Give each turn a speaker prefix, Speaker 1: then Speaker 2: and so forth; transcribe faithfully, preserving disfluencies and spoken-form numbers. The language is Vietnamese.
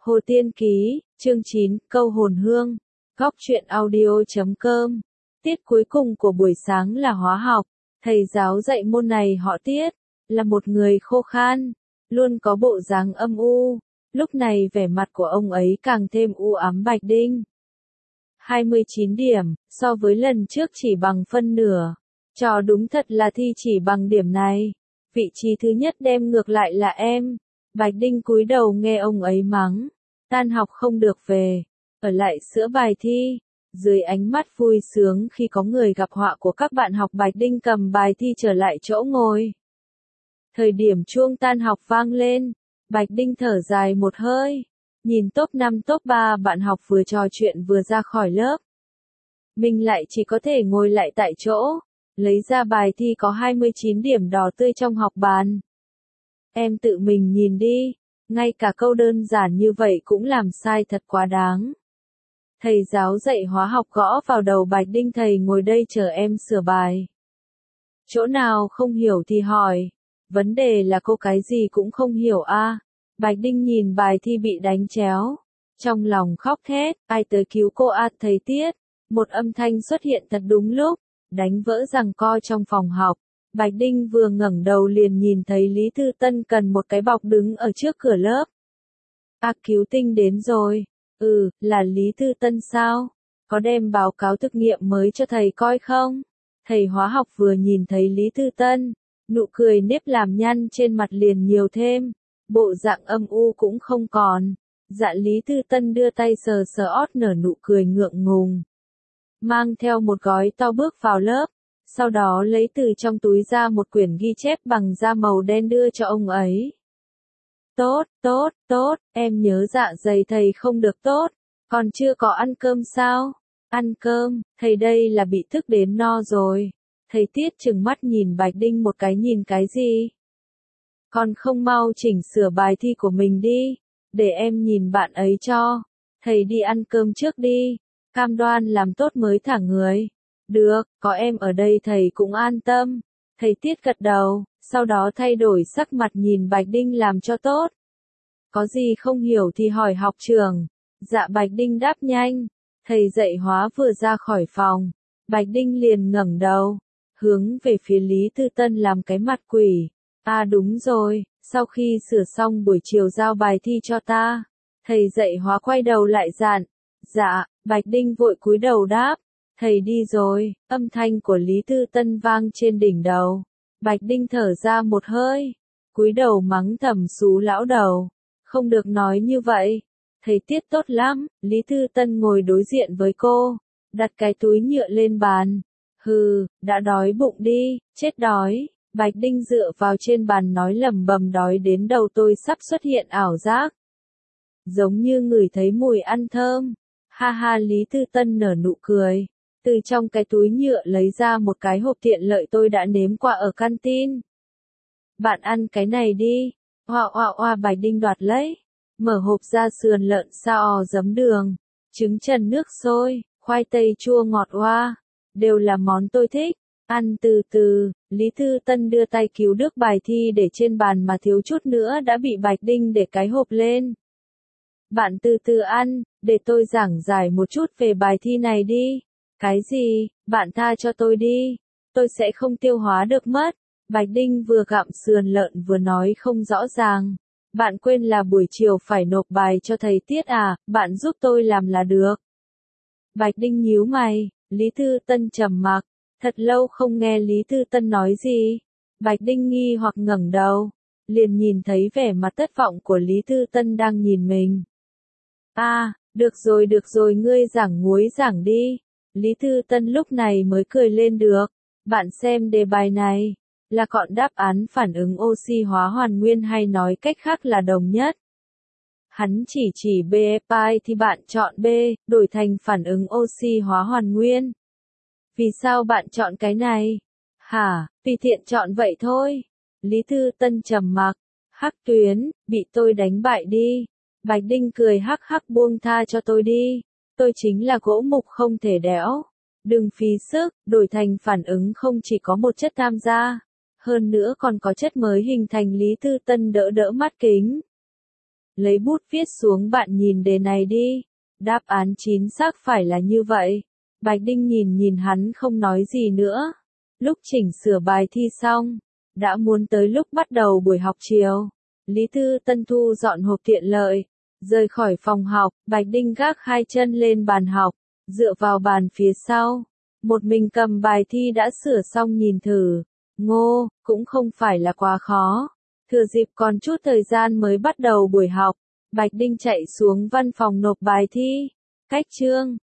Speaker 1: Hồ Tiên Ký, chương chín, Câu Hồn Hương, Góc truyện audio chấm com. Tiết cuối cùng của buổi sáng là hóa học, thầy giáo dạy môn này họ Tiết, là một người khô khan, luôn có bộ dáng âm u, lúc này vẻ mặt của ông ấy càng thêm u ám. Bạch Đinh. hai mươi chín điểm, so với lần trước chỉ bằng phân nửa. Trò đúng thật là thi chỉ bằng điểm này. Vị trí thứ nhất đem ngược lại là em. Bạch Đinh cúi đầu nghe ông ấy mắng. Tan học không được về, ở lại sữa bài thi. Dưới ánh mắt vui sướng khi có người gặp họa của các bạn học, Bạch Đinh cầm bài thi trở lại chỗ ngồi. Thời điểm chuông tan học vang lên, Bạch Đinh thở dài một hơi, nhìn top năm top ba bạn học vừa trò chuyện vừa ra khỏi lớp. Mình lại chỉ có thể ngồi lại tại chỗ, lấy ra bài thi có hai mươi chín điểm đỏ tươi trong học bàn. Em tự mình nhìn đi, ngay cả câu đơn giản như vậy cũng làm sai, thật quá đáng. Thầy giáo dạy hóa học gõ vào đầu Bạch Đinh, thầy ngồi đây chờ em sửa bài. Chỗ nào không hiểu thì hỏi, vấn đề là cô cái gì cũng không hiểu a. À. Bạch Đinh nhìn bài thi bị đánh chéo, trong lòng khóc thét, ai tới cứu cô a. À, thầy Tiết. Một âm thanh xuất hiện thật đúng lúc, đánh vỡ giằng co trong phòng học. Bạch Đinh vừa ngẩng đầu liền nhìn thấy Lý Thư Tân cần một cái bọc đứng ở trước cửa lớp. À, cứu tinh đến rồi. Ừ, là Lý Thư Tân sao? Có đem báo cáo thực nghiệm mới cho thầy coi không? Thầy hóa học vừa nhìn thấy Lý Thư Tân, nụ cười nếp làm nhăn trên mặt liền nhiều thêm, bộ dạng âm u cũng không còn. Dạ. Lý Thư Tân đưa tay sờ sờ ót, nở nụ cười ngượng ngùng. Mang theo một gói to bước vào lớp, sau đó lấy từ trong túi ra một quyển ghi chép bằng da màu đen đưa cho ông ấy. Tốt, tốt, tốt, em nhớ dạ dày thầy không được tốt, còn chưa có ăn cơm sao? Ăn cơm, thầy đây là bị thức đến no rồi. Thầy Tiết trừng mắt nhìn Bạch Đinh một cái, nhìn cái gì? Còn không mau chỉnh sửa bài thi của mình đi, để em nhìn bạn ấy cho. Thầy đi ăn cơm trước đi, cam đoan làm tốt mới thả người. Được, có em ở đây thầy cũng an tâm. Thầy Tiết gật đầu, sau đó thay đổi sắc mặt nhìn Bạch Đinh, làm cho tốt. Có gì không hiểu thì hỏi học trưởng. Dạ. Bạch Đinh đáp nhanh. Thầy dạy hóa vừa ra khỏi phòng, Bạch Đinh liền ngẩng đầu, hướng về phía Lý Thư Tân làm cái mặt quỷ. À đúng rồi, sau khi sửa xong buổi chiều giao bài thi cho ta. Thầy dạy hóa quay đầu lại dặn. Dạ. Bạch Đinh vội cúi đầu đáp. Thầy đi rồi. Âm thanh của Lý Thư Tân vang trên đỉnh đầu. Bạch Đinh thở ra một hơi, cúi đầu mắng thầm, xú lão đầu, không được nói như vậy. Thầy Tiết tốt lắm. Lý Thư Tân ngồi đối diện với cô, đặt cái túi nhựa lên bàn. Hừ, đã đói bụng đi, chết đói. Bạch Đinh dựa vào trên bàn nói lẩm bẩm, đói đến đầu tôi sắp xuất hiện ảo giác, giống như ngửi thấy mùi ăn thơm. Ha ha. Lý Thư Tân nở nụ cười, từ trong cái túi nhựa lấy ra một cái hộp tiện lợi tôi đã nếm qua ở canteen. Bạn ăn cái này đi. Oa oa oa. Bạch Đinh đoạt lấy, mở hộp ra, sườn lợn xào giấm đường, trứng trần nước sôi, khoai tây chua ngọt oa, đều là món tôi thích. Ăn từ từ. Lý Thư Tân đưa tay cứu nước bài thi để trên bàn mà thiếu chút nữa đã bị Bạch Đinh để cái hộp lên. Bạn từ từ ăn, để tôi giảng giải một chút về bài thi này đi. Cái gì? Bạn tha cho tôi đi, tôi sẽ không tiêu hóa được mất. Bạch Đinh vừa gặm sườn lợn vừa nói không rõ ràng. Bạn quên là buổi chiều phải nộp bài cho thầy Tiết à, bạn giúp tôi làm là được. Bạch Đinh nhíu mày. Lý Thư Tân trầm mặc, thật lâu không nghe Lý Thư Tân nói gì. Bạch Đinh nghi hoặc ngẩng đầu, liền nhìn thấy vẻ mặt thất vọng của Lý Thư Tân đang nhìn mình. À, được rồi được rồi, ngươi giảng nguối giảng đi. Lý Thư Tân lúc này mới cười lên được. Bạn xem đề bài này, là chọn đáp án phản ứng oxy hóa hoàn nguyên, hay nói cách khác là đồng nhất. Hắn chỉ chỉ B pi thì bạn chọn B, đổi thành phản ứng oxy hóa hoàn nguyên. Vì sao bạn chọn cái này? Hả, tùy tiện chọn vậy thôi. Lý Thư Tân trầm mặc. Hắc Tuyến, bị tôi đánh bại đi. Bạch Đinh cười hắc hắc, buông tha cho tôi đi. Tôi chính là gỗ mục không thể đẽo. Đừng phí sức, đổi thành phản ứng không chỉ có một chất tham gia, hơn nữa còn có chất mới hình thành. Lý Thư Tân đỡ đỡ mắt kính. lấy bút viết xuống bạn nhìn đề này đi. Đáp án chính xác phải là như vậy. Bạch Đinh nhìn nhìn hắn không nói gì nữa. Lúc chỉnh sửa bài thi xong, đã muốn tới lúc bắt đầu buổi học chiều. Lý Thư Tân thu dọn hộp tiện lợi, rời khỏi phòng học, Bạch Đinh gác hai chân lên bàn học, dựa vào bàn phía sau. Một mình cầm bài thi đã sửa xong nhìn thử. Ngô, cũng không phải là quá khó. Thừa dịp còn chút thời gian mới bắt đầu buổi học, Bạch Đinh chạy xuống văn phòng nộp bài thi. Cách chương